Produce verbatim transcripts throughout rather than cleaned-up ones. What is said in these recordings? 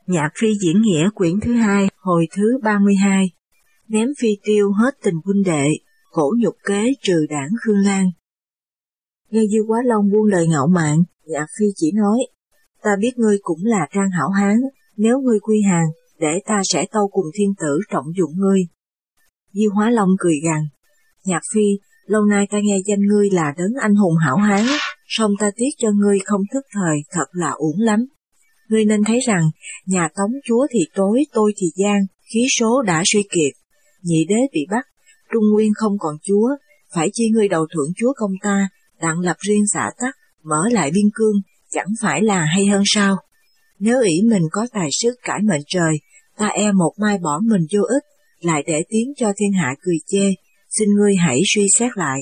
Nhạc phi diễn nghĩa quyển thứ hai, hồi thứ ba mươi hai. Ném phi tiêu hết tình huynh đệ, khổ nhục kế trừ đảng Khương Lan. Nghe Dư Quá Long buông lời ngạo mạn, Nhạc phi chỉ nói, ta biết ngươi cũng là trang hảo hán, nếu ngươi quy hàng, để ta sẽ tâu cùng thiên tử trọng dụng ngươi. Dư Hóa Long cười gằn, Nhạc phi, lâu nay ta nghe danh ngươi là đấng anh hùng hảo hán, song ta tiếc cho ngươi không thức thời, thật là uổng lắm. Ngươi nên thấy rằng, nhà Tống chúa thì tối, tôi thì gian, khí số đã suy kiệt. Nhị đế bị bắt, Trung Nguyên không còn chúa, phải chi ngươi đầu thượng chúa công ta, đặng lập riêng xã tắc, mở lại biên cương, chẳng phải là hay hơn sao? Nếu ỷ mình có tài sức cải mệnh trời, ta e một mai bỏ mình vô ích, lại để tiếng cho thiên hạ cười chê, xin ngươi hãy suy xét lại.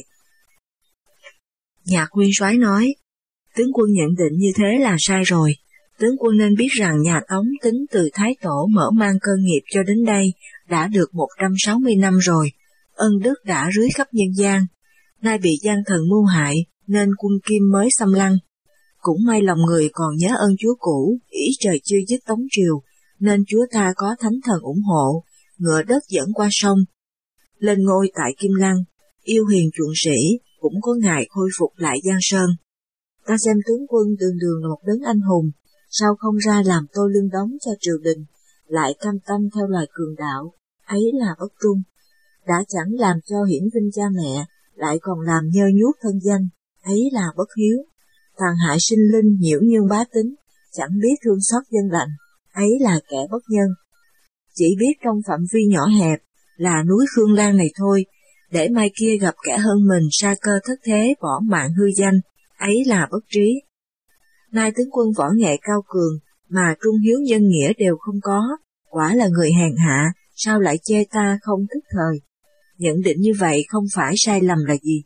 Nhạc Nguyên Soái nói, tướng quân nhận định như thế là sai rồi. Tướng quân nên biết rằng nhà Tống tính từ Thái Tổ mở mang cơ nghiệp cho đến đây đã được một trăm sáu mươi năm rồi, ân đức đã rưới khắp nhân gian. Nay bị gian thần mưu hại nên quân Kim mới xâm lăng. Cũng may lòng người còn nhớ ơn chúa cũ, ỷ trời chưa dứt Tống triều, nên chúa ta có thánh thần ủng hộ, ngựa đất dẫn qua sông. Lên ngôi tại Kim Lăng, yêu hiền chuộng sĩ, cũng có ngày khôi phục lại Giang Sơn. Ta xem tướng quân đường đường là một đấng anh hùng, sao không ra làm tôi lương đóng cho triều đình, lại cam tâm theo lời cường đạo, ấy là bất trung. Đã chẳng làm cho hiển vinh cha mẹ, lại còn làm nhơ nhuốc thân danh, ấy là bất hiếu. Tàn hại sinh linh nhiễu nhương bá tính, chẳng biết thương xót dân lành, ấy là kẻ bất nhân. Chỉ biết trong phạm vi nhỏ hẹp, là núi Khương Lan này thôi, để mai kia gặp kẻ hơn mình sa cơ thất thế bỏ mạng hư danh, ấy là bất trí. Nay tướng quân võ nghệ cao cường, mà trung hiếu nhân nghĩa đều không có, quả là người hèn hạ, sao lại chê ta không thức thời. Nhận định như vậy không phải sai lầm là gì.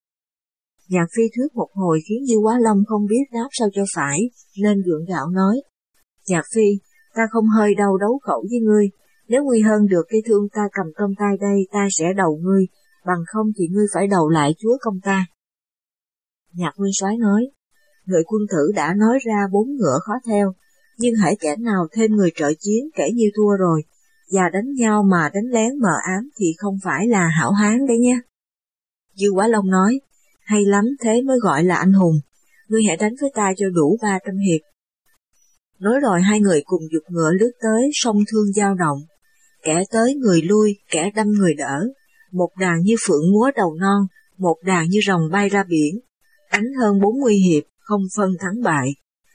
Nhạc phi thuyết một hồi khiến Dư Quá Long không biết đáp sao cho phải, nên gượng gạo nói, Nhạc phi, ta không hơi đâu đấu khẩu với ngươi, nếu ngươi hơn được cây thương ta cầm trong tay đây ta sẽ đầu ngươi, bằng không thì ngươi phải đầu lại chúa công ta. Nhạc Nguyên Soái nói, người quân tử đã nói ra bốn ngựa khó theo, nhưng hãy kẻ nào thêm người trợ chiến kể như thua rồi, và đánh nhau mà đánh lén mờ ám thì không phải là hảo hán đấy nhé. Dư Quá Long nói, hay lắm, thế mới gọi là anh hùng, ngươi hãy đánh với ta cho đủ ba trăm hiệp. Nói rồi hai người cùng giục ngựa lướt tới, song thương dao động, kẻ tới người lui, kẻ đâm người đỡ, một đàn như phượng múa đầu non, một đàn như rồng bay ra biển, đánh hơn bốn mươi hiệp, không phân thắng bại.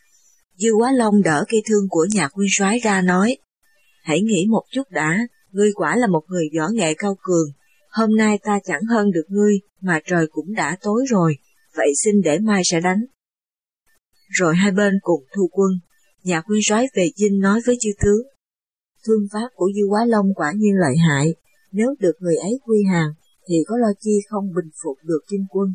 Dư Quá Long đỡ cây thương của Nhạc Nguyên Soái ra nói, hãy nghĩ một chút đã, ngươi quả là một người võ nghệ cao cường, hôm nay ta chẳng hơn được ngươi, mà trời cũng đã tối rồi, vậy xin để mai sẽ đánh. Rồi hai bên cùng thu quân, Nhạc Nguyên Soái về dinh nói với chư tướng, thương pháp của Dư Quá Long quả nhiên lợi hại, nếu được người ấy quy hàng, thì có lo chi không bình phục được chinh quân.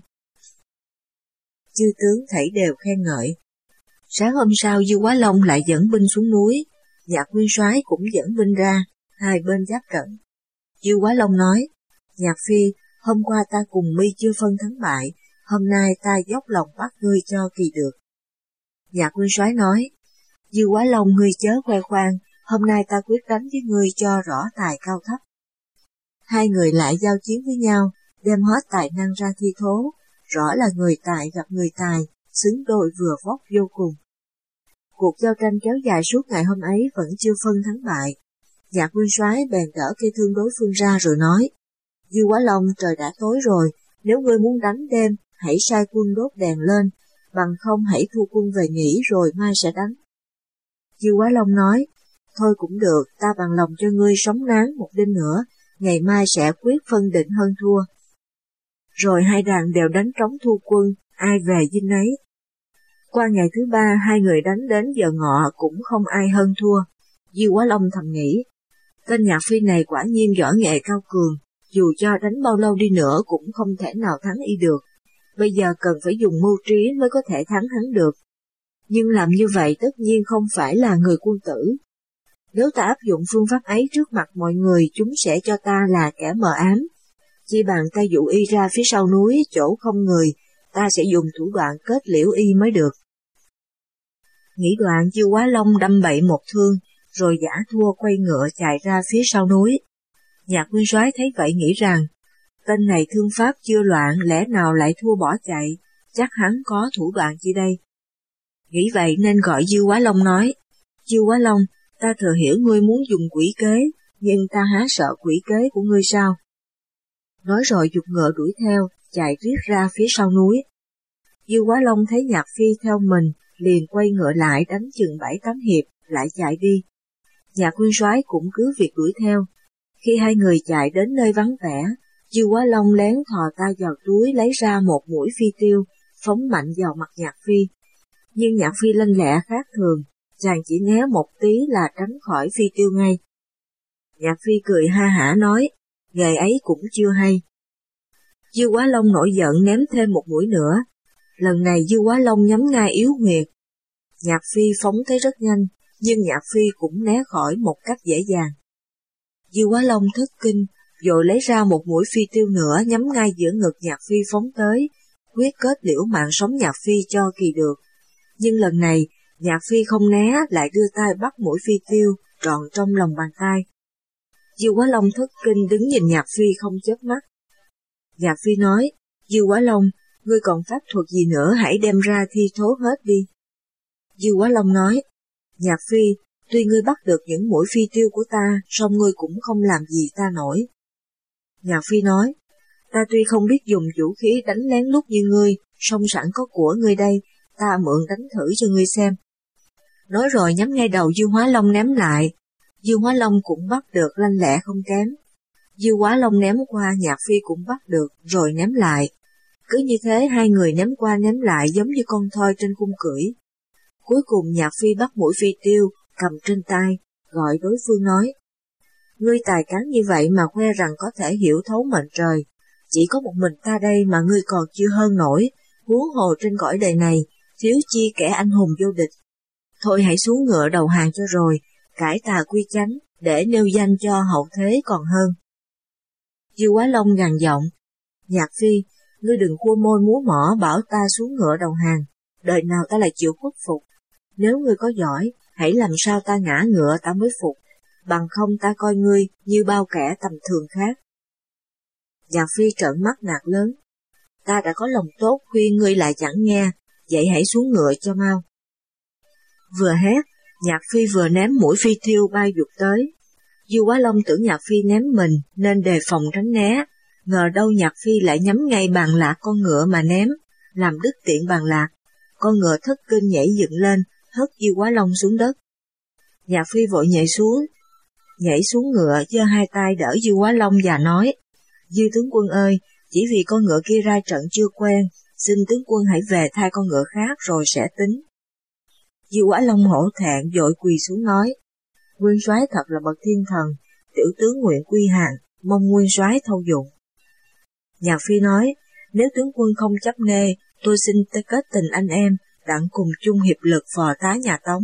Chư tướng thảy đều khen ngợi. Sáng hôm sau Dư Quá Long lại dẫn binh xuống núi, Nhạc Nguyên Soái cũng dẫn binh ra, hai bên giáp trận. Dư Quá Long nói, Nhạc phi, hôm qua ta cùng mi chưa phân thắng bại, hôm nay ta dốc lòng bắt ngươi cho kỳ được. Nhạc Nguyên Soái nói, Dư Quá Long ngươi chớ khoe khoang, hôm nay ta quyết đánh với ngươi cho rõ tài cao thấp. Hai người lại giao chiến với nhau, đem hết tài năng ra thi thố, rõ là người tài gặp người tài, xứng đôi vừa vóc vô cùng. Cuộc giao tranh kéo dài suốt ngày hôm ấy vẫn chưa phân thắng bại. Nhạc Nguyên Soái bèn đỡ cây thương đối phương ra rồi nói, Dư Quá Long, trời đã tối rồi, nếu ngươi muốn đánh đêm, hãy sai quân đốt đèn lên, bằng không hãy thu quân về nghỉ rồi mai sẽ đánh. Dư Quá Long nói, thôi cũng được, ta bằng lòng cho ngươi sống nán một đêm nữa, ngày mai sẽ quyết phân định hơn thua. Rồi hai đàn đều đánh trống thu quân, ai về dinh ấy. Qua ngày thứ ba hai người đánh đến giờ ngọ cũng không ai hơn thua. Dư Quá Long thầm nghĩ, tên Nhạc phi này quả nhiên võ nghệ cao cường, dù cho đánh bao lâu đi nữa cũng không thể nào thắng y được. Bây giờ cần phải dùng mưu trí mới có thể thắng hắn được. Nhưng làm như vậy tất nhiên không phải là người quân tử. Nếu ta áp dụng phương pháp ấy trước mặt mọi người, chúng sẽ cho ta là kẻ mờ ám. Chi bằng ta dụ y ra phía sau núi, chỗ không người, ta sẽ dùng thủ đoạn kết liễu y mới được. Nghĩ đoạn Dư Quá Long đâm bậy một thương, rồi giả thua quay ngựa chạy ra phía sau núi. Nhạc nguyên soái thấy vậy nghĩ rằng, tên này thương pháp chưa loạn lẽ nào lại thua bỏ chạy, chắc hắn có thủ đoạn chi đây. Nghĩ vậy nên gọi Dư Quá Long nói, Dư Quá Long, ta thừa hiểu ngươi muốn dùng quỷ kế, nhưng ta há sợ quỷ kế của ngươi sao? Nói rồi giục ngựa đuổi theo, chạy riết ra phía sau núi. Dư Quá Long thấy Nhạc Phi theo mình, liền quay ngựa lại đánh chừng bảy tám hiệp, lại chạy đi. Nhạc nguyên soái cũng cứ việc đuổi theo. Khi hai người chạy đến nơi vắng vẻ, Dư Quá Long lén thò tay vào túi lấy ra một mũi phi tiêu, phóng mạnh vào mặt Nhạc Phi. Nhưng Nhạc Phi lanh lẹ khác thường, chàng chỉ né một tí là tránh khỏi phi tiêu ngay. Nhạc Phi cười ha hả nói, nghề ấy cũng chưa hay. Dư Quá Long nổi giận ném thêm một mũi nữa. Lần này Dư Quá Long nhắm ngay Yếu Nguyệt. Nhạc Phi phóng tới rất nhanh, nhưng Nhạc Phi cũng né khỏi một cách dễ dàng. Dư Quá Long thất kinh, vội lấy ra một mũi phi tiêu nữa nhắm ngay giữa ngực Nhạc Phi phóng tới, quyết kết liễu mạng sống Nhạc Phi cho kỳ được. Nhưng lần này, Nhạc Phi không né lại đưa tay bắt mũi phi tiêu trọn trong lòng bàn tay. Dư Quá Long thất kinh đứng nhìn Nhạc Phi không chớp mắt. Nhạc Phi nói, Dư Quá Long, ngươi còn pháp thuật gì nữa hãy đem ra thi thố hết đi. Dư Quá Long nói, Nhạc Phi, tuy ngươi bắt được những mũi phi tiêu của ta, song ngươi cũng không làm gì ta nổi. Nhạc Phi nói, ta tuy không biết dùng vũ khí đánh lén lút như ngươi, song sẵn có của ngươi đây, ta mượn đánh thử cho ngươi xem. Nói rồi nhắm ngay đầu Dư Hóa Long ném lại. Dư Hóa Long cũng bắt được lanh lẹ không kém. Dư Hóa Long ném qua Nhạc Phi cũng bắt được rồi ném lại. Cứ như thế hai người ném qua ném lại giống như con thoi trên cung cưỡi. Cuối cùng Nhạc Phi bắt mũi phi tiêu, cầm trên tay, gọi đối phương nói. Ngươi tài cán như vậy mà khoe rằng có thể hiểu thấu mệnh trời. Chỉ có một mình ta đây mà ngươi còn chưa hơn nổi, huống hồ trên cõi đời này, thiếu chi kẻ anh hùng vô địch. Thôi hãy xuống ngựa đầu hàng cho rồi, cải tà quy chánh, để nêu danh cho hậu thế còn hơn. Dư Quá Long gằn giọng, Nhạc Phi, ngươi đừng khua môi múa mỏ bảo ta xuống ngựa đầu hàng, đời nào ta lại chịu khuất phục. Nếu ngươi có giỏi, hãy làm sao ta ngã ngựa ta mới phục, bằng không ta coi ngươi như bao kẻ tầm thường khác. Nhạc Phi trợn mắt nạt lớn, ta đã có lòng tốt khuyên ngươi lại chẳng nghe, vậy hãy xuống ngựa cho mau. Vừa hét, Nhạc Phi vừa ném mũi phi tiêu bay vụt tới. Dư Quá Long tưởng Nhạc Phi ném mình nên đề phòng tránh né, ngờ đâu Nhạc Phi lại nhắm ngay bàn lạc con ngựa mà ném, làm đứt tiện bàn lạc. Con ngựa thất kinh nhảy dựng lên, hất Dư Quá Long xuống đất. Nhạc Phi vội nhảy xuống, nhảy xuống ngựa giơ hai tay đỡ Dư Quá Long và nói, Dư tướng quân ơi, chỉ vì con ngựa kia ra trận chưa quen, xin tướng quân hãy về thay con ngựa khác rồi sẽ tính. Dư Quá Long hổ thẹn vội quỳ xuống nói, nguyên soái thật là bậc thiên thần, tiểu tướng nguyện quy hàng, mong nguyên soái thâu dụng. Nhạc Phi nói, nếu tướng quân không chấp nê, tôi xin tới kết tình anh em, đặng cùng chung hiệp lực phò tá nhà Tống.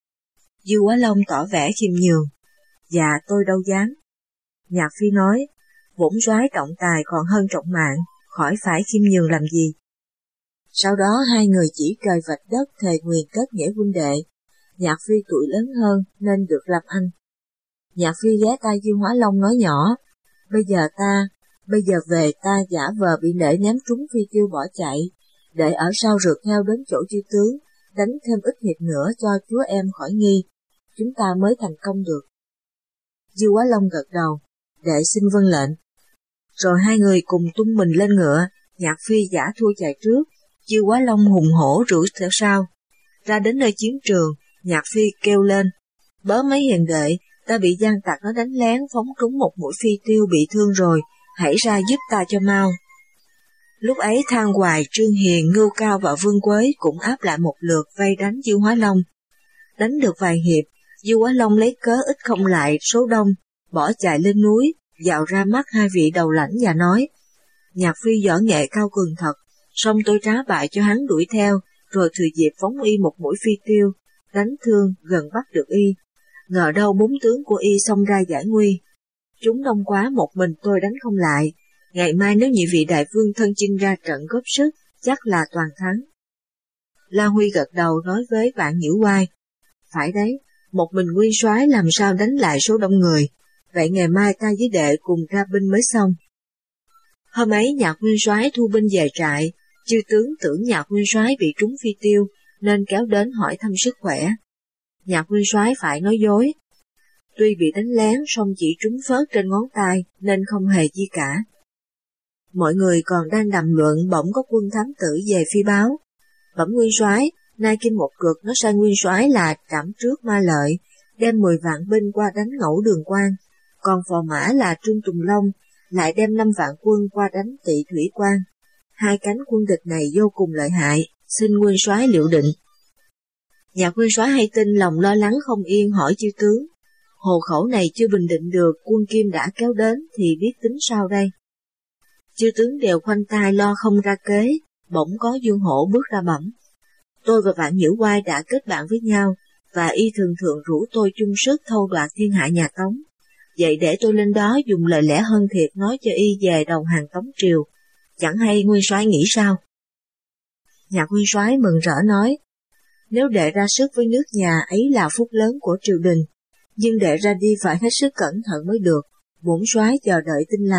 Dư Quá Long tỏ vẻ khiêm nhường, dạ tôi đâu dám. Nhạc Phi nói, bổn soái trọng tài còn hơn trọng mạng, khỏi phải khiêm nhường làm gì. Sau đó hai người chỉ trời vạch đất thề nguyền kết nghĩa huynh đệ. Nhạc Phi tuổi lớn hơn nên được lập anh. Nhạc Phi ghé tai Dư Hóa Long nói nhỏ, bây giờ ta, bây giờ về ta giả vờ bị nể ném trúng phi tiêu bỏ chạy, để ở sau rượt theo đến chỗ chư tướng, đánh thêm ít hiệp nữa cho chúa em khỏi nghi, chúng ta mới thành công được. Dư Quá Long gật đầu, đệ xin vâng lệnh. Rồi hai người cùng tung mình lên ngựa, Nhạc Phi giả thua chạy trước, Dư Quá Long hùng hổ rủi theo sau. Ra đến nơi chiến trường, Nhạc Phi kêu lên, bớ mấy hiền đệ, ta bị gian tặc nó đánh lén phóng trúng một mũi phi tiêu bị thương rồi, hãy ra giúp ta cho mau. Lúc ấy Thang Hoài, Trương Hiền, Ngưu Cao và Vương Quế cũng áp lại một lượt vây đánh Dư Hóa Long. Đánh được vài hiệp, Dư Hóa Long lấy cớ ít không lại số đông, bỏ chạy lên núi, dạo ra mắt hai vị đầu lãnh và nói, Nhạc Phi võ nghệ cao cường thật, song tôi trá bại cho hắn đuổi theo, rồi thừa dịp phóng y một mũi phi tiêu, đánh thương gần bắt được y. Ngờ đâu bốn tướng của y xông ra giải nguy. Chúng đông quá một mình tôi đánh không lại, ngày mai nếu nhị vị đại vương thân chinh ra trận góp sức, chắc là toàn thắng. La Huy gật đầu nói với Vạn Nhiễu Oai, phải đấy, một mình nguyên soái làm sao đánh lại số đông người, vậy ngày mai ta với đệ cùng ra binh mới xong. Hôm ấy Nhạc nguyên soái thu binh về trại, chư tướng tưởng Nhạc nguyên soái bị trúng phi tiêu, nên kéo đến hỏi thăm sức khỏe. Nhạc nguyên soái phải nói dối. Tuy bị đánh lén song chỉ trúng phớt trên ngón tay nên không hề chi cả. Mọi người còn đang đàm luận bỗng có quân thám tử về phi báo. Bẩm nguyên soái, nay Kim Một Cực nó sai nguyên soái là Trảm Trước Ma Lợi, đem mười vạn binh qua đánh Ngẫu Đường Quan, còn phò mã là Trương Tùng Long lại đem năm vạn quân qua đánh Tỵ Thủy Quan. Hai cánh quân địch này vô cùng lợi hại, xin nguyên soái liệu định. Nhạc nguyên soái hay tin lòng lo lắng không yên hỏi chư tướng, hồ khẩu này chưa bình định được, quân Kim đã kéo đến thì biết tính sao đây? Chư tướng đều khoanh tay lo không ra kế, bỗng có Dương Hổ bước ra bẩm. Tôi và Vạn Nhữ Oai đã kết bạn với nhau, và y thường thường rủ tôi chung sức thâu đoạt thiên hạ nhà Tống. Vậy để tôi lên đó dùng lời lẽ hơn thiệt nói cho y về đầu hàng Tống triều, chẳng hay nguyên soái nghĩ sao? Nhạc nguyên soái mừng rỡ nói, nếu đệ ra sức với nước nhà ấy là phúc lớn của triều đình, nhưng đệ ra đi phải hết sức cẩn thận mới được, bổn soái chờ đợi tin lành.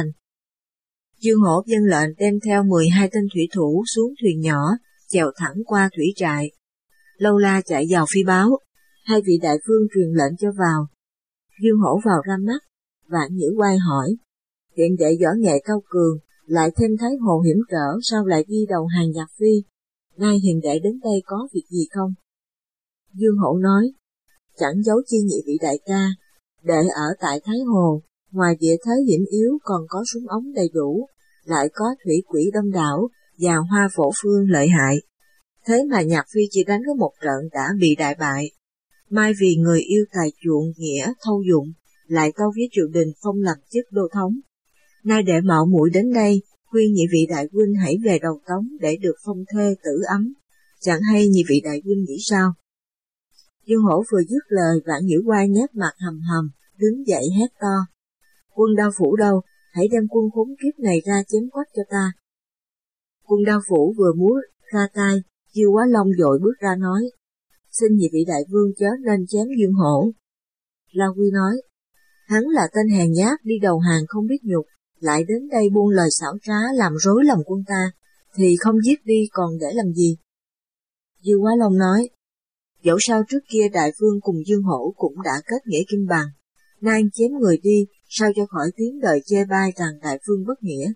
Dương Hổ vâng lệnh đem theo mười hai tên thủy thủ xuống thuyền nhỏ, chèo thẳng qua thủy trại. Lâu La chạy vào phi báo, hai vị đại vương truyền lệnh cho vào. Dương Hổ vào ra mắt, Vạn Nhữ Oai hỏi, hiện đệ võ nghệ cao cường, lại thêm Thái Hồ hiểm trở, sao lại đi đầu hàng Nhạc Phi? Nay hiện đệ đến đây có việc gì không? Dương Hổ nói, chẳng giấu chi nhị vị đại ca, đệ ở tại Thái Hồ, ngoài địa thế hiểm yếu còn có súng ống đầy đủ, lại có thủy quỷ đông đảo và hoa phổ phương lợi hại. Thế mà Nhạc Phi chỉ đánh có một trận đã bị đại bại. Mai vì người yêu tài chuộng nghĩa thâu dụng, lại tâu với triều đình phong làm chức đô thống. Nay đệ mạo muội đến đây, khuyên nhị vị đại huynh hãy về đầu Tống để được phong thê tử ấm. Chẳng hay nhị vị đại huynh nghĩ sao? Dương Hổ vừa dứt lời, Vạn Nhữ Oai nhếch mặt hầm hầm, đứng dậy hét to. Quân Đao Phủ đâu, hãy đem quân khốn kiếp này ra chém quách cho ta. Quân Đao Phủ vừa múa ra tay, Diêu Quá Long vội bước ra nói, xin nhị vị đại vương chớ nên chém Dương Hổ. La Quy nói, hắn là tên hèn nhát đi đầu hàng không biết nhục, lại đến đây buông lời xảo trá làm rối lòng quân ta, thì không giết đi còn để làm gì? Diêu Quá Long nói, dẫu sao trước kia đại vương cùng Dương Hổ cũng đã kết nghĩa kim bằng, nay chém người đi, sao cho khỏi tiếng đời chê bai rằng đại vương bất nghĩa.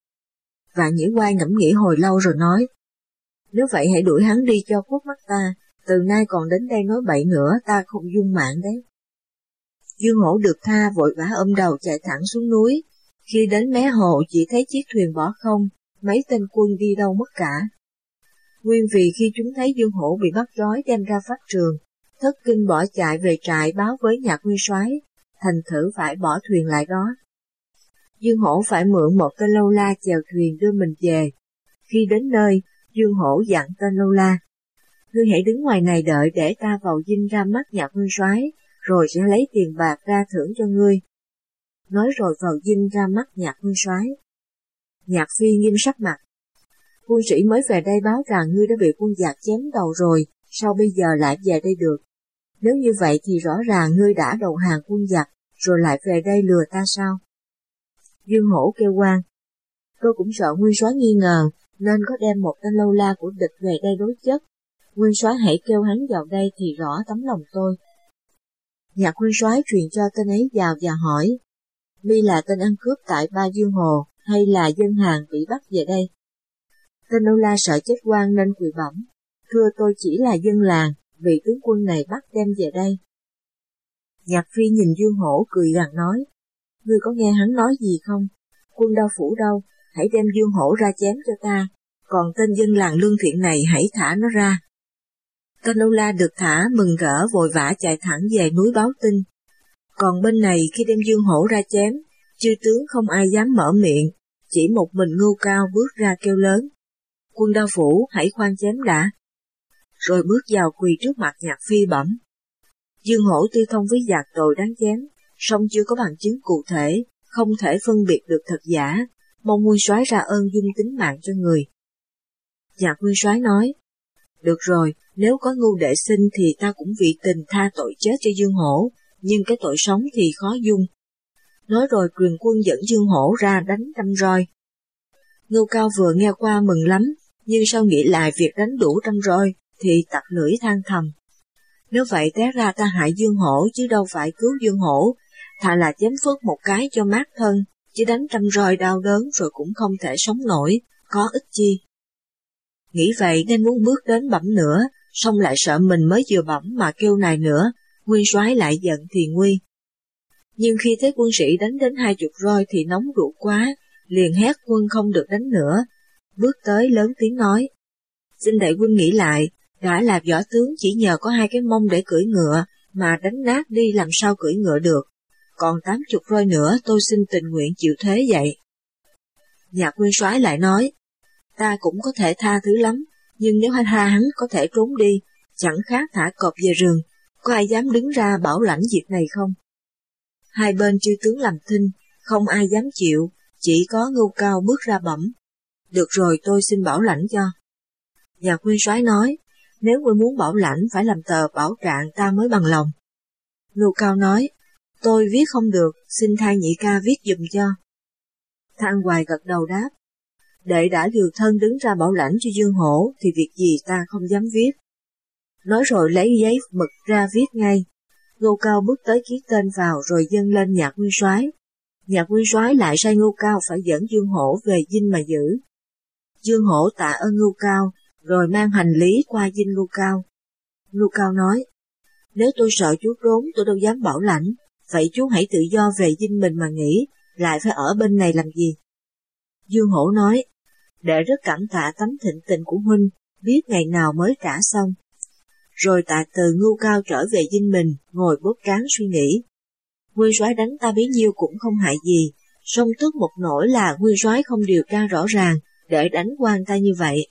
Vạn Nhữ Oai ngẫm nghĩ hồi lâu rồi nói, nếu vậy hãy đuổi hắn đi cho khuất mắt ta, từ nay còn đến đây nói bậy nữa ta không dung mạng đấy. Dương Hổ được tha vội vã ôm đầu chạy thẳng xuống núi, khi đến mé hồ chỉ thấy chiếc thuyền bỏ không, mấy tên quân đi đâu mất cả. Nguyên vì khi chúng thấy Dương Hổ bị bắt trói đem ra pháp trường, thất kinh bỏ chạy về trại báo với Nhạc nguyên soái, thành thử phải bỏ thuyền lại đó. Dương Hổ phải mượn một tên lâu la chèo thuyền đưa mình về. Khi đến nơi, Dương Hổ dặn tên lâu la, ngươi hãy đứng ngoài này đợi để ta vào dinh ra mắt Nhạc nguyên soái, rồi sẽ lấy tiền bạc ra thưởng cho ngươi. Nói rồi vào dinh ra mắt Nhạc nguyên soái. Nhạc Phi nghiêm sắc mặt, quân sĩ mới về đây báo rằng ngươi đã bị quân giặc chém đầu rồi, sao bây giờ lại về đây được? Nếu như vậy thì rõ ràng ngươi đã đầu hàng quân giặc, rồi lại về đây lừa ta sao? Dương Hổ kêu quan, tôi cũng sợ nguyên soái nghi ngờ, nên có đem một tên lâu la của địch về đây đối chất. Nguyên soái hãy kêu hắn vào đây thì rõ tấm lòng tôi. Nhạc nguyên soái truyền cho tên ấy vào và hỏi, mi là tên ăn cướp tại Ba Dương Hồ, hay là dân hàng bị bắt về đây? Tên lâu la sợ chết oan nên quỳ bẩm, thưa tôi chỉ là dân làng, bị tướng quân này bắt đem về đây. Nhạc Phi nhìn Dương Hổ cười gằn nói, ngươi có nghe hắn nói gì không? Quân Đao Phủ đâu, hãy đem Dương Hổ ra chém cho ta, còn tên dân làng lương thiện này hãy thả nó ra. Tên lâu la được thả mừng rỡ vội vã chạy thẳng về núi báo tin. Còn bên này khi đem Dương Hổ ra chém, chư tướng không ai dám mở miệng, chỉ một mình Ngưu Cao bước ra kêu lớn, quân Đao Phủ hãy khoan chém đã. Rồi bước vào quỳ trước mặt Nhạc Phi bẩm, Dương Hổ tư thông với giặc tội đáng chém, song chưa có bằng chứng cụ thể, không thể phân biệt được thật giả, mong nguyên soái ra ơn dung tính mạng cho người. Nhạc nguyên soái nói, Được rồi, nếu có Ngưu đệ xin thì ta cũng vì tình tha tội chết cho Dương Hổ, nhưng cái tội sống thì khó dung. Nói rồi truyền quân dẫn Dương Hổ ra đánh trăm roi. Ngưu Cao vừa nghe qua mừng lắm, nhưng sau nghĩ lại việc đánh đủ trăm roi thì tặc lưỡi than thầm. Nếu vậy té ra ta hại Dương Hổ chứ đâu phải cứu Dương Hổ, thà là chém phước một cái cho mát thân, chứ đánh trăm roi đau đớn rồi cũng không thể sống nổi, có ích chi. Nghĩ vậy nên muốn bước đến bẩm nữa, xong lại sợ mình mới vừa bẩm mà kêu này nữa, nguyên soái lại giận thì nguy. Nhưng khi thấy quân sĩ đánh đến hai chục roi thì nóng ruột quá, liền hét quân không được đánh nữa, bước tới lớn tiếng nói: Xin đại quân nghĩ lại, đã là võ tướng chỉ nhờ có hai cái mông để cưỡi ngựa, mà đánh nát đi làm sao cưỡi ngựa được, còn tám chục roi nữa tôi xin tình nguyện chịu thế vậy. Nhạc nguyên soái lại nói: Ta cũng có thể tha thứ lắm, nhưng nếu hắn tha hắn có thể trốn đi, chẳng khác thả cọp về rừng, có ai dám đứng ra bảo lãnh việc này không? Hai bên chư tướng làm thinh, không ai dám chịu, chỉ có Ngưu Cao bước ra bẩm: Được rồi, tôi xin bảo lãnh cho. Nhạc nguyên soái nói: Nếu ngươi muốn bảo lãnh phải làm tờ bảo trạng ta mới bằng lòng. Ngưu Cao nói: Tôi viết không được, xin Thang nhị ca viết giùm cho. Thang Hoài gật đầu đáp: Đệ đã liều thân đứng ra bảo lãnh cho Dương Hổ thì việc gì ta không dám viết. Nói rồi lấy giấy mực ra viết ngay. Ngưu Cao bước tới ký tên vào rồi dâng lên Nhạc nguyên soái. Nhạc nguyên soái lại sai Ngưu Cao phải dẫn Dương Hổ về dinh mà giữ. Dương Hổ tạ ơn Ngưu Cao, rồi mang hành lý qua dinh Ngưu Cao. Ngưu Cao nói: Nếu tôi sợ chú trốn tôi đâu dám bảo lãnh, vậy chú hãy tự do về dinh mình mà nghỉ, lại phải ở bên này làm gì? Dương Hổ nói: Đệ rất cảm tạ tấm thịnh tình của huynh, biết ngày nào mới trả xong. Rồi tạ từ Ngưu Cao trở về dinh mình, ngồi bóp trán suy nghĩ. Nguyên soái đánh ta bấy nhiêu cũng không hại gì, song tức một nỗi là nguyên soái không điều tra rõ ràng để đánh quan ta như vậy.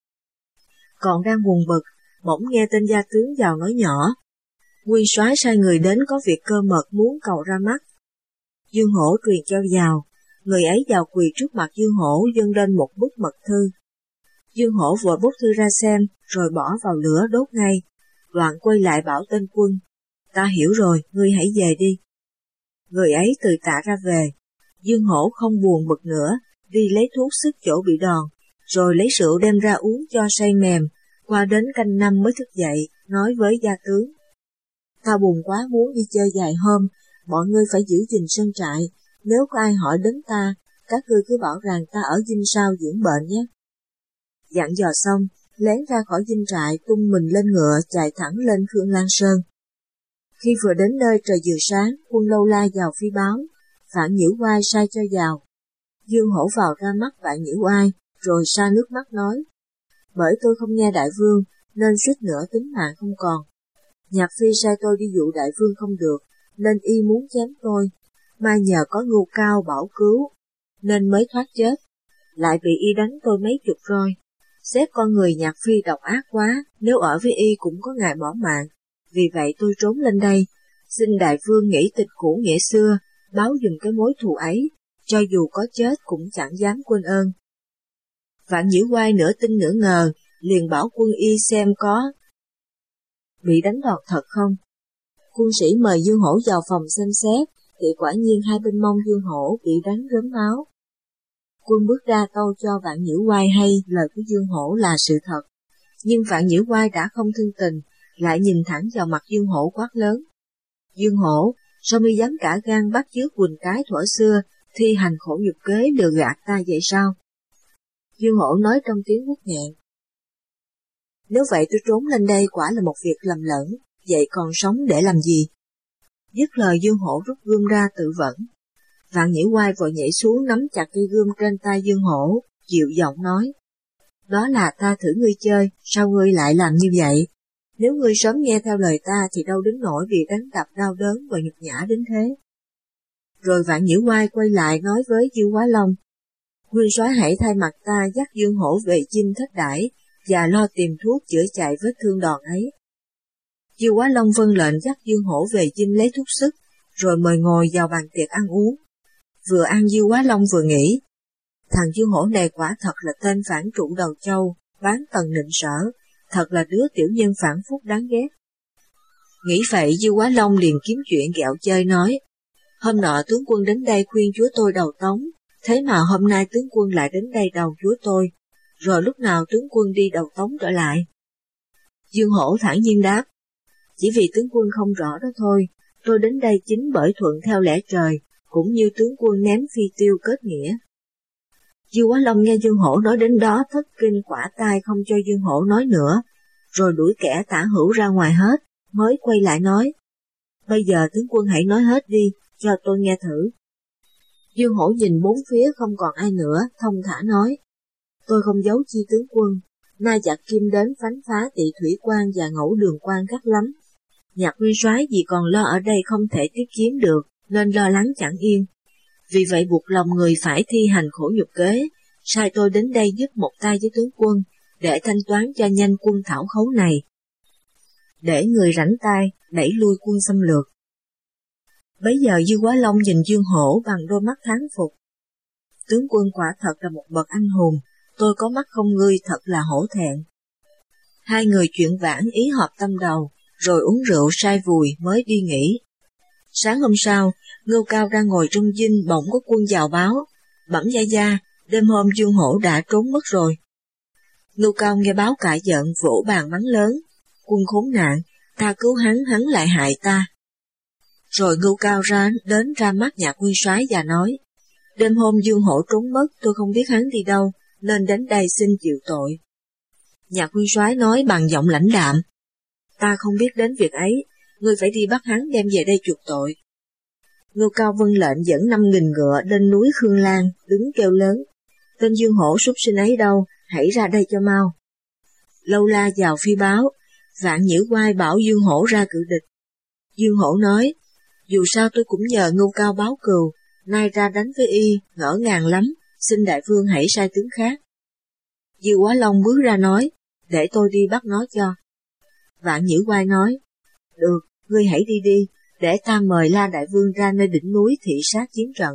Còn đang buồn bực, bỗng nghe tên gia tướng vào nói nhỏ: Nguyên soái sai người đến có việc cơ mật muốn cầu ra mắt. Dương Hổ truyền cho vào, người ấy vào quỳ trước mặt Dương Hổ dâng lên một bức mật thư. Dương Hổ vội bốc thư ra xem, rồi bỏ vào lửa đốt ngay, đoạn quay lại bảo tên quân: Ta hiểu rồi, ngươi hãy về đi. Người ấy từ tạ ra về. Dương Hổ không buồn bực nữa, đi lấy thuốc sức chỗ bị đòn, rồi lấy rượu đem ra uống cho say mềm, qua đến canh năm mới thức dậy, nói với gia tướng: Ta buồn quá muốn đi chơi vài hôm, mọi ngươi phải giữ gìn sân trại, nếu có ai hỏi đến ta, các ngươi cứ bảo rằng ta ở dinh sau dưỡng bệnh nhé. Dặn dò xong, lén ra khỏi dinh trại tung mình lên ngựa chạy thẳng lên Khương Lan Sơn. Khi vừa đến nơi trời vừa sáng, quân Lâu La vào phi báo, Vạn Nhiễu Oai sai cho vào. Dương Hổ vào ra mắt Vạn Nhiễu Oai, rồi sa nước mắt nói: Bởi tôi không nghe đại vương, nên suýt nữa tính mạng không còn. Nhạc phi sai tôi đi dụ đại vương không được, nên y muốn chém tôi, mai nhờ có Ngưu Cao bảo cứu, nên mới thoát chết. Lại bị y đánh tôi mấy chục roi. Xét con người Nhạc phi độc ác quá, nếu ở với y cũng có ngày bỏ mạng. Vì vậy tôi trốn lên đây, xin đại vương nghĩ tình cũ nghĩa xưa, báo dùm cái mối thù ấy, cho dù có chết cũng chẳng dám quên ơn. Vạn Nhiễu Oai nửa tin nửa ngờ, liền bảo quân y xem có bị đánh đòn thật không. Quân sĩ mời Dương Hổ vào phòng xem xét, thì quả nhiên hai bên mông Dương Hổ bị đánh rớm máu. Quân bước ra tâu cho Vạn Nhiễu Oai hay lời của Dương Hổ là sự thật, nhưng Vạn Nhiễu Oai đã không thương tình, lại nhìn thẳng vào mặt Dương Hổ quát lớn: Dương Hổ, sao mi dám cả gan bắt chước Quỳnh Cái thuở xưa, thi hành khổ nhục kế lừa gạt ta vậy sao? Dương Hổ nói trong tiếng uất nghẹn: Nếu vậy tôi trốn lên đây quả là một việc lầm lẫn, vậy còn sống để làm gì? Dứt lời Dương Hổ rút gươm ra tự vẫn. Vạn Nhiễu Oai vội nhảy xuống nắm chặt cây gươm trên tay Dương Hổ, dịu giọng nói: Đó là ta thử ngươi chơi, sao ngươi lại làm như vậy? Nếu ngươi sớm nghe theo lời ta thì đâu đến nỗi bị đánh đập đau đớn và nhục nhã đến thế. Rồi Vạn Nhiễu Oai quay lại nói với Dư Quá Long: Nguyên soái hãy thay mặt ta dắt Dương Hổ về dinh Thất Đãi và lo tìm thuốc chữa chạy vết thương đòn ấy. Dư Quá Long vâng lệnh dắt Dương Hổ về dinh lấy thuốc sức, rồi mời ngồi vào bàn tiệc ăn uống. Vừa ăn Dư Quá Long vừa nghĩ: Thằng Dương Hổ này quả thật là tên phản trụ đầu châu, bán tần nịnh sở, thật là đứa tiểu nhân phản phúc đáng ghét. Nghĩ vậy Dư Quá Long liền kiếm chuyện ghẹo chơi nói, hôm nọ tướng quân đến đây khuyên chúa tôi đầu tống, thế mà hôm nay tướng quân lại đến đây đầu chúa tôi, rồi lúc nào tướng quân đi đầu tống trở lại? Dương Hổ thản nhiên đáp, chỉ vì tướng quân không rõ đó thôi, tôi đến đây chính bởi thuận theo lẽ trời, cũng như tướng quân ném phi tiêu kết nghĩa. Dư Quá Long nghe Dương Hổ nói đến đó thất kinh quả tai không cho Dương Hổ nói nữa, rồi đuổi kẻ tả hữu ra ngoài hết, mới quay lại nói, bây giờ tướng quân hãy nói hết đi, cho tôi nghe thử. Dương Hổ nhìn bốn phía không còn ai nữa, thông thả nói, tôi không giấu chi tướng quân, nay giặc Kim đến phánh phá Tỵ Thủy Quan và Ngẫu Đường Quan gắt lắm. Nhạc nguyên soái vì còn lo ở đây không thể tiếp chiến được, nên lo lắng chẳng yên. Vì vậy buộc lòng người phải thi hành khổ nhục kế, sai tôi đến đây giúp một tay với tướng quân, để thanh toán cho nhanh quân thảo khấu này, để người rảnh tay đẩy lui quân xâm lược. Bấy giờ Dư Quá Long nhìn Dương Hổ bằng đôi mắt thán phục. Tướng quân quả thật là một bậc anh hùng, tôi có mắt không ngươi thật là hổ thẹn. Hai người chuyện vãn ý hợp tâm đầu, rồi uống rượu say vùi mới đi nghỉ. Sáng hôm sau, Ngưu Cao đang ngồi trong dinh bỗng có quân vào báo, bẩm gia gia, đêm hôm Dương Hổ đã trốn mất rồi. Ngưu Cao nghe báo cãi giận vỗ bàn mắng lớn, quân khốn nạn, ta cứu hắn, hắn lại hại ta. Rồi Ngưu Cao ra đến ra mắt Nhạc nguyên soái và nói, đêm hôm Dương Hổ trốn mất, tôi không biết hắn đi đâu, nên đến đây xin chịu tội. Nhạc nguyên soái nói bằng giọng lãnh đạm, ta không biết đến việc ấy, ngươi phải đi bắt hắn đem về đây chuộc tội. Ngưu Cao vâng lệnh dẫn năm nghìn ngựa lên núi Khương Lan, đứng kêu lớn, tên Dương Hổ súc sinh ấy đâu, hãy ra đây cho mau. Lâu La vào phi báo, Vạn Nhiễu Oai bảo Dương Hổ ra cự địch. Dương Hổ nói, dù sao tôi cũng nhờ Ngưu Cao báo cừu, nay ra đánh với y, ngỡ ngàng lắm, xin đại vương hãy sai tướng khác. Dư Quá Long bước ra nói, để tôi đi bắt nó cho. Vạn Nhiễu Oai nói, được, ngươi hãy đi đi, để ta mời La đại vương ra nơi đỉnh núi thị sát chiến trận.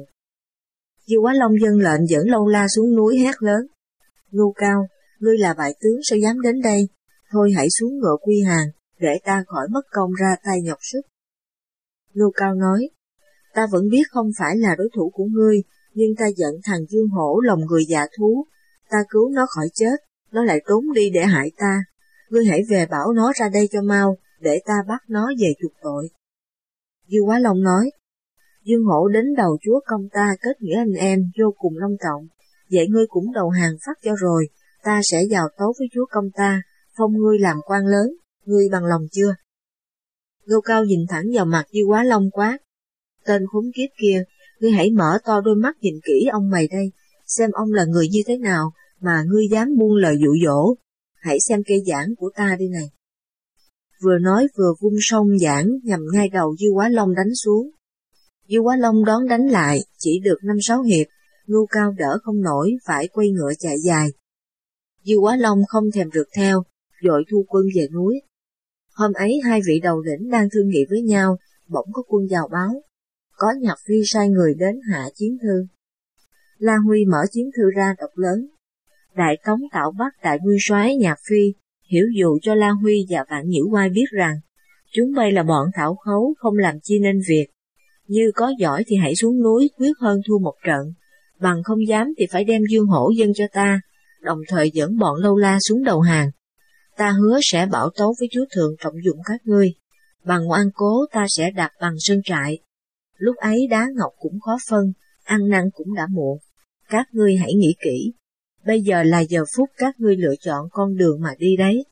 Dư Quá Long dâng lệnh dẫn Lâu La xuống núi hét lớn, Ngưu Cao, ngươi là bại tướng sao dám đến đây, thôi hãy xuống ngựa quy hàng, để ta khỏi mất công ra tay nhọc sức. Ngưu Cao nói, ta vẫn biết không phải là đối thủ của ngươi, nhưng ta giận thằng Dương Hổ lòng người dạ thú, ta cứu nó khỏi chết, nó lại trốn đi để hại ta, ngươi hãy về bảo nó ra đây cho mau, để ta bắt nó về chuộc tội. Dư Quá Long nói, Dương Hổ đến đầu chúa công ta kết nghĩa anh em vô cùng long trọng, vậy ngươi cũng đầu hàng phát cho rồi, ta sẽ vào tấu với chúa công ta, phong ngươi làm quan lớn, ngươi bằng lòng chưa? Ngưu Cao nhìn thẳng vào mặt Dư Quá Long quát, tên khốn kiếp kia, ngươi hãy mở to đôi mắt nhìn kỹ ông mày đây, xem ông là người như thế nào mà ngươi dám buông lời dụ dỗ, hãy xem cây giảng của ta đi này. Vừa nói vừa vung song giảng nhằm ngay đầu Dư Quá Long đánh xuống. Dư Quá Long đón đánh lại, chỉ được năm sáu hiệp, Ngưu Cao đỡ không nổi phải quay ngựa chạy dài. Dư Quá Long không thèm rượt theo, vội thu quân về núi. Hôm ấy hai vị đầu lĩnh đang thương nghị với nhau, bỗng có quân vào báo, có Nhạc Phi sai người đến hạ chiến thư. La Huy mở chiến thư ra đọc lớn, Đại Tống Tạo Bắc đại nguyên soái Nhạc Phi hiểu dụ cho La Huy và Vạn Nhiễu Oai biết rằng, chúng bay là bọn thảo khấu không làm chi nên việc, như có giỏi thì hãy xuống núi quyết hơn thua một trận, bằng không dám thì phải đem Dương Hổ dâng cho ta, đồng thời dẫn bọn Lâu La xuống đầu hàng. Ta hứa sẽ bảo tấu với chúa thượng trọng dụng các ngươi, bằng ngoan cố ta sẽ đặt bằng sơn trại. Lúc ấy đá ngọc cũng khó phân, ăn năn cũng đã muộn. Các ngươi hãy nghĩ kỹ, bây giờ là giờ phút các ngươi lựa chọn con đường mà đi đấy.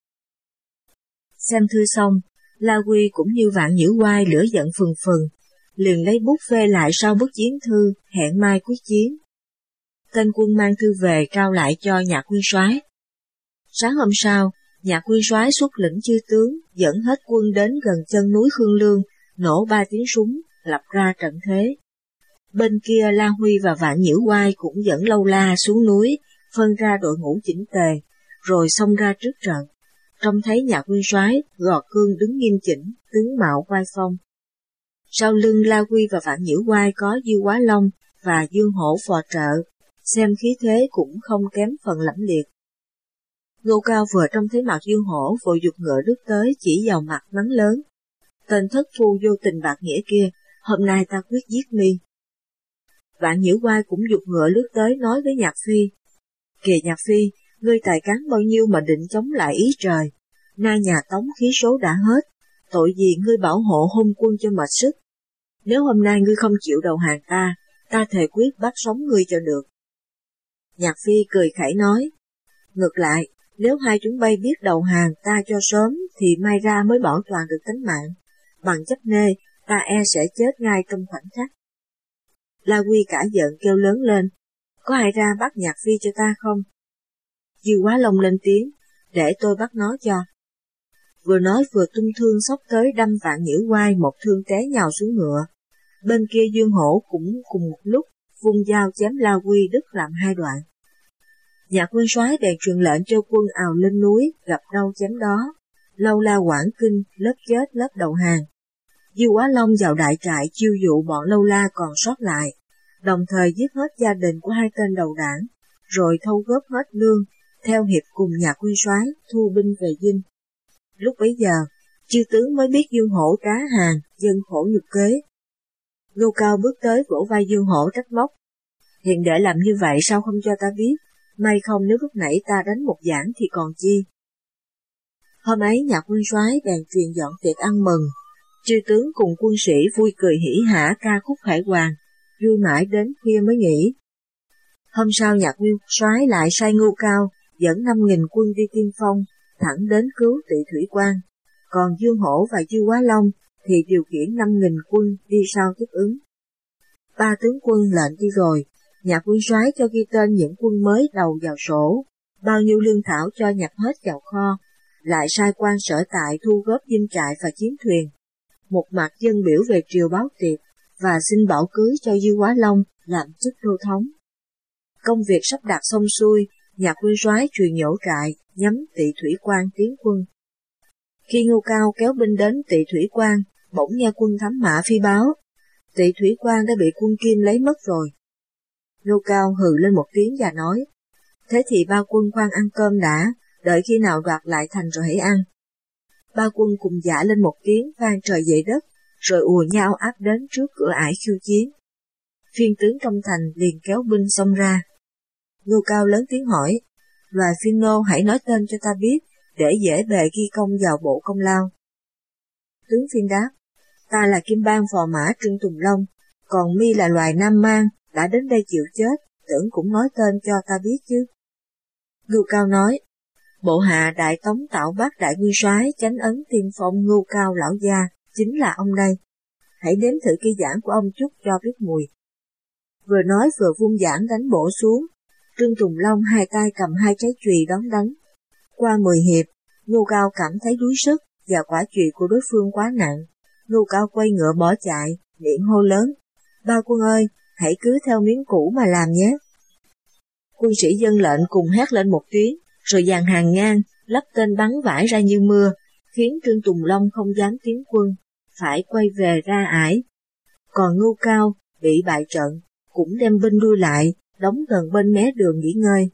Xem thư xong, La Huy cũng như Vạn Nhiễu Oai lửa giận phừng phừng, liền lấy bút phê lại sau bức chiến thư, hẹn mai quyết chiến. Tên quân mang thư về trao lại cho Nhạc nguyên soái. Sáng hôm sau, Nhạc nguyên soái xuất lĩnh chư tướng, dẫn hết quân đến gần chân núi Khương Lương, nổ ba tiếng súng, lập ra trận thế. Bên kia La Huy và Vạn Nhiễu Oai cũng dẫn Lâu La xuống núi, phân ra đội ngũ chỉnh tề, rồi xông ra trước trận. Trông thấy Nhạc nguyên soái gò cương đứng nghiêm chỉnh, tướng mạo oai phong. Sau lưng La Huy và Vạn Nhiễu Oai có Dư Quá Long và Dương Hổ phò trợ, xem khí thế cũng không kém phần lẫm liệt. Ngô Cao vừa trông thấy mặt Dương Hổ vội giục ngựa rước tới, chỉ vào mặt mắng lớn: tên thất phu vô tình bạc nghĩa kia, hôm nay ta quyết giết mi. Vạn Nhiễu Oai cũng giục ngựa lướt tới nói với Nhạc Phi: kìa Nhạc Phi, ngươi tài cán bao nhiêu mà định chống lại ý trời, nay nhà Tống khí số đã hết, tội gì ngươi bảo hộ hôn quân cho mệt sức. Nếu hôm nay ngươi không chịu đầu hàng ta, ta thề quyết bắt sống ngươi cho được. Nhạc Phi cười khẩy nói: ngược lại, nếu hai chúng bay biết đầu hàng ta cho sớm thì may ra mới bảo toàn được tính mạng, bằng chấp nê ta e sẽ chết ngay trong khoảnh khắc. La Quy cả giận kêu lớn lên: có ai ra bắt Nhạc Phi cho ta không? Dư Quá Long lên tiếng: để tôi bắt nó cho. Vừa nói vừa tung thương xốc tới đâm Vạn Nhiễu Oai một thương té nhào xuống ngựa. Bên kia Dương Hổ cũng cùng một lúc vung dao chém La Quy đứt làm hai đoạn. Nhạc Nguyên Soái bèn truyền lệnh cho quân ào lên núi, gặp đâu chém đó, lâu la quảng kinh, lớp chết lớp đầu hàng. Dư Quá Long vào đại trại chiêu dụ bọn lâu la còn sót lại, đồng thời giết hết gia đình của hai tên đầu đảng, rồi thâu góp hết lương, theo hiệp cùng Nhạc Nguyên Soái thu binh về Dinh. Lúc bấy giờ, chư tướng mới biết Dương Hổ trá hàng, dân khổ nhục kế. Ngô Cao bước tới vỗ vai Dương Hổ trách móc: hiện đệ làm như vậy sao không cho ta biết, may không nếu lúc nãy ta đánh một giảng thì còn chi. Hôm ấy Nhạc Nguyên Soái bèn truyền dọn tiệc ăn mừng, chư tướng cùng quân sĩ vui cười hỉ hả ca khúc khải hoàn, vui mãi đến khuya mới nghỉ. Hôm sau Nhạc Nguyên Soái lại sai Ngô Cao dẫn năm nghìn quân đi tiên phong, thẳng đến cứu Tỵ Thủy Quan, còn Dương Hổ và Dư Quá Long thì điều khiển năm nghìn quân đi sau tiếp ứng. Ba tướng quân lệnh đi rồi, Nhạc Nguyên Soái cho ghi tên những quân mới đầu vào sổ, bao nhiêu lương thảo cho nhập hết vào kho, lại sai quan sở tại thu góp dinh trại và chiến thuyền. Một mặt dân biểu về triều báo tiệc và xin bảo cưới cho Dư Quá Long làm chức đô thống. Công việc sắp đặt xong xuôi, Nhạc Nguyên Soái truyền nhổ trại, nhắm Tỵ Thủy Quan tiến quân. Khi Ngô Cao kéo binh đến Tỵ Thủy Quan, bỗng nghe quân thám mã phi báo: Tỵ Thủy Quan đã bị quân Kim lấy mất rồi. Ngô Cao hừ lên một tiếng và nói: thế thì ba quân khoan ăn cơm đã, đợi khi nào đoạt lại thành rồi hãy ăn. Ba quân cùng dạ lên một tiếng vang trời dậy đất, rồi ùa nhau áp đến trước cửa ải khiêu chiến. Phiên tướng trong thành liền kéo binh xông ra. Ngô Cao lớn tiếng hỏi: loài phiên nô hãy nói tên cho ta biết, để dễ bề ghi công vào bộ công lao. Tướng phiên đáp: ta là Kim Bang phò mã Trương Tùng Long, còn mi là loài Nam Mang, đã đến đây chịu chết, tưởng cũng nói tên cho ta biết chứ. Ngô Cao nói: bộ hạ Đại Tống Tạo Bác Đại Nguyên Soái chánh ấn tiên phong Ngô Cao lão gia, chính là ông đây. Hãy nếm thử cây giảng của ông chút cho biết mùi. Vừa nói vừa vung giảng đánh bổ xuống. Trương Tùng Long hai tay cầm hai trái chùy đón đánh. Qua mười hiệp, Ngô Cao cảm thấy đuối sức và quả chùy của đối phương quá nặng. Ngô Cao quay ngựa bỏ chạy, miệng hô lớn: ba quân ơi, hãy cứ theo miếng cũ mà làm nhé. Quân sĩ dân lệnh cùng hét lên một tiếng, rồi dàn hàng ngang, lắp tên bắn vãi ra như mưa, khiến Trương Tùng Long không dám tiến quân, phải quay về ra ải. Còn Ngô Cao bị bại trận, cũng đem binh lui lại, đóng gần bên mé đường nghỉ ngơi.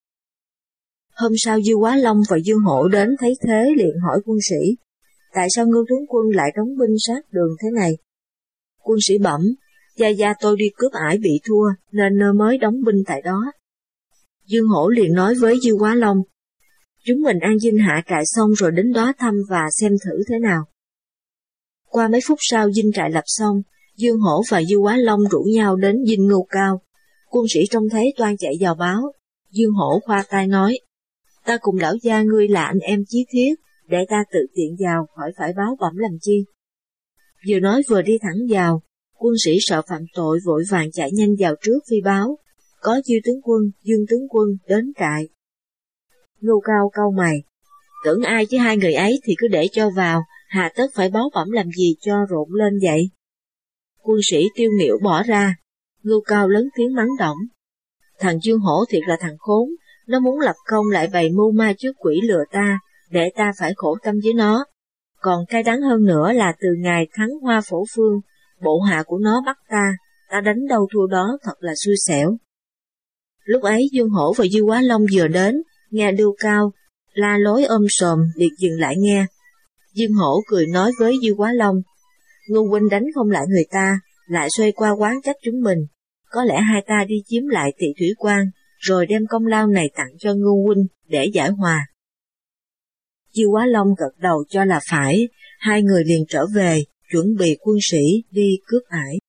Hôm sau Dư Quá Long và Dương Hổ đến thấy thế liền hỏi quân sĩ: tại sao Ngô tướng quân lại đóng binh sát đường thế này? Quân sĩ bẩm: gia gia tôi đi cướp ải bị thua, nên nơ mới đóng binh tại đó. Dương Hổ liền nói với Dư Quá Long: chúng mình an dinh hạ trại xong rồi đến đó thăm và xem thử thế nào. Qua mấy phút sau dinh trại lập xong, Dương Hổ và Dư Quá Long rủ nhau đến dinh Ngô Cao. Quân sĩ trông thấy toan chạy vào báo. Dương Hổ khoa tay nói: ta cùng lão gia ngươi là anh em chí thiết, để ta tự tiện vào, khỏi phải báo bẩm làm chi. Vừa nói vừa đi thẳng vào. Quân sĩ sợ phạm tội vội vàng chạy nhanh vào trước phi báo: có Dư tướng quân, Dương tướng quân đến trại. Ngô Cao cau mày: tưởng ai chứ hai người ấy thì cứ để cho vào, hà tất phải báo bẩm làm gì cho rộn lên vậy. Quân sĩ tiêu nghỉu bỏ ra. Ngô Cao lớn tiếng mắng động: thằng Dương Hổ thiệt là thằng khốn, nó muốn lập công lại bày mưu ma trước quỷ lừa ta, để ta phải khổ tâm với nó. Còn cay đắng hơn nữa là từ ngày thắng Hoa Phổ Phương, bộ hạ của nó bắt ta, ta đánh đâu thua đó, thật là xui xẻo. Lúc ấy Dương Hổ và Dư Quá Long vừa đến, nghe Lưu Cao la lối ôm sòm, liệt dừng lại nghe. Dương Hổ cười nói với Dư Quá Long, Ngô huynh đánh không lại người ta, lại xoay qua quán trách chúng mình, có lẽ hai ta đi chiếm lại Tỵ Thủy Quan, rồi đem công lao này tặng cho Ngô huynh để giải hòa. Dư Quá Long gật đầu cho là phải, hai người liền trở về, chuẩn bị quân sĩ đi cướp ải.